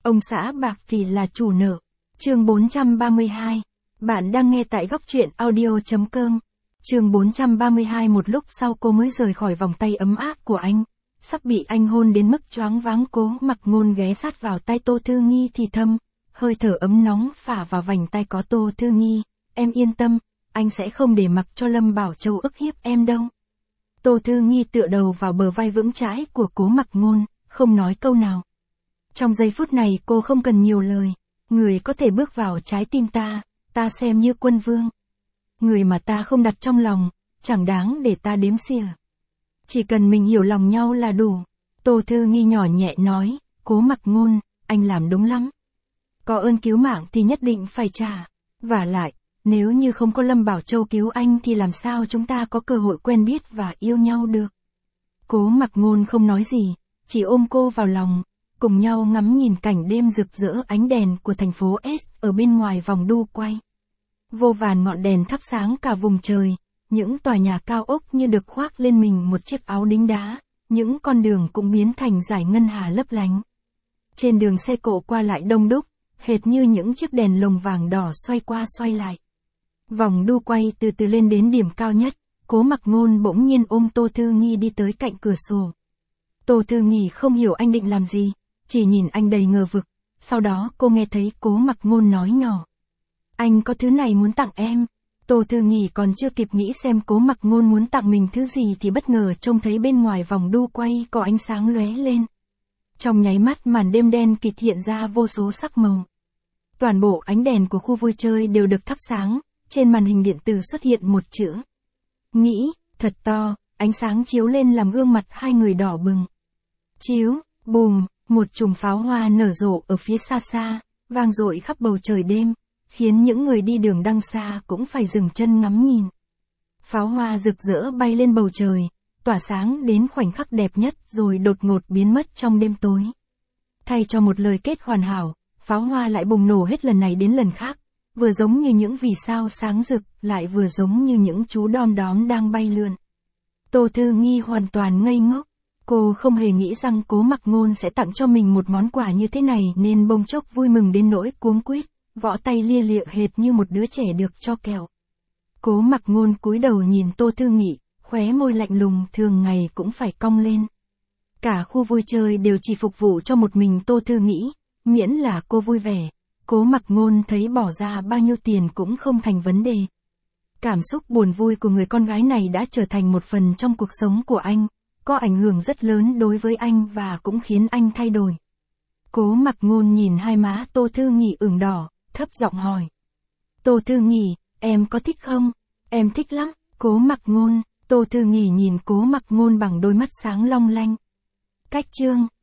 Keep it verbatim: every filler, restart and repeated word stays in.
Ông xã bạc thì là chủ nợ. Chương bốn trăm ba mươi hai. Bạn đang nghe tại góc truyện audio.com. Chương bốn trăm ba mươi hai. Một lúc sau cô mới rời khỏi vòng tay ấm áp của anh. Sắp bị anh hôn đến mức choáng váng, Cố Mặc Ngôn ghé sát vào tai Tô Thư Nghi thì thầm, hơi thở ấm nóng phả vào vành tai có Tô Thư Nghi. Em yên tâm, anh sẽ không để mặc cho Lâm Bảo Châu ức hiếp em đâu. Tô Thư Nghi tựa đầu vào bờ vai vững chãi của Cố Mặc Ngôn, không nói câu nào. Trong giây phút này cô không cần nhiều lời. Người có thể bước vào trái tim ta, ta xem như quân vương. Người mà ta không đặt trong lòng, chẳng đáng để ta đếm xỉa. Chỉ cần mình hiểu lòng nhau là đủ. Tô Thư Nghi nhỏ nhẹ nói, Cố Mặc Ngôn, anh làm đúng lắm. Có ơn cứu mạng thì nhất định phải trả. Vả lại, nếu như không có Lâm Bảo Châu cứu anh thì làm sao chúng ta có cơ hội quen biết và yêu nhau được. Cố Mặc Ngôn không nói gì, chỉ ôm cô vào lòng, cùng nhau ngắm nhìn cảnh đêm rực rỡ ánh đèn của thành phố S ở bên ngoài vòng đu quay. Vô vàn ngọn đèn thắp sáng cả vùng trời, những tòa nhà cao ốc như được khoác lên mình một chiếc áo đính đá, những con đường cũng biến thành dải ngân hà lấp lánh. Trên đường xe cộ qua lại đông đúc, hệt như những chiếc đèn lồng vàng đỏ xoay qua xoay lại. Vòng đu quay từ từ lên đến điểm cao nhất, Cố Mặc Ngôn bỗng nhiên ôm Tô Thư Nghi đi tới cạnh cửa sổ. Tô Thư Nghi không hiểu anh định làm gì, chỉ nhìn anh đầy ngờ vực. Sau đó cô nghe thấy Cố Mặc Ngôn nói nhỏ, anh có thứ này muốn tặng em. Tô Thư Nghi còn chưa kịp nghĩ xem Cố Mặc Ngôn muốn tặng mình thứ gì thì bất ngờ trông thấy bên ngoài vòng đu quay có ánh sáng lóe lên. Trong nháy mắt màn đêm đen kịt hiện ra vô số sắc màu. Toàn bộ ánh đèn của khu vui chơi đều được thắp sáng, trên màn hình điện tử xuất hiện một chữ Nghĩ, thật to, ánh sáng chiếu lên làm gương mặt hai người đỏ bừng. Chiếu, bùm, một chùm pháo hoa nở rộ ở phía xa xa, vang dội khắp bầu trời đêm, khiến những người đi đường đằng xa cũng phải dừng chân ngắm nhìn. Pháo hoa rực rỡ bay lên bầu trời, tỏa sáng đến khoảnh khắc đẹp nhất rồi đột ngột biến mất trong đêm tối. Thay cho một lời kết hoàn hảo, pháo hoa lại bùng nổ hết lần này đến lần khác, vừa giống như những vì sao sáng rực, lại vừa giống như những chú đom đóm đang bay lượn. Tô Thư Nghi hoàn toàn ngây ngốc. Cô không hề nghĩ rằng Cố Mặc Ngôn sẽ tặng cho mình một món quà như thế này nên bỗng chốc vui mừng đến nỗi cuống quýt, võ tay lia lịa hệt như một đứa trẻ được cho kẹo. Cố Mặc Ngôn cúi đầu nhìn Tô Thư Nghi, khóe môi lạnh lùng thường ngày cũng phải cong lên. Cả khu vui chơi đều chỉ phục vụ cho một mình Tô Thư Nghi, miễn là cô vui vẻ. Cố Mặc Ngôn thấy bỏ ra bao nhiêu tiền cũng không thành vấn đề. Cảm xúc buồn vui của người con gái này đã trở thành một phần trong cuộc sống của anh, có ảnh hưởng rất lớn đối với anh và cũng khiến anh thay đổi. Cố Mặc Ngôn nhìn hai má Tô Thư Nghi ửng đỏ, thấp giọng hỏi. Tô Thư Nghi, em có thích không? Em thích lắm. Cố Mặc Ngôn. Tô Thư Nghi nhìn Cố Mặc Ngôn bằng đôi mắt sáng long lanh. Cách chương.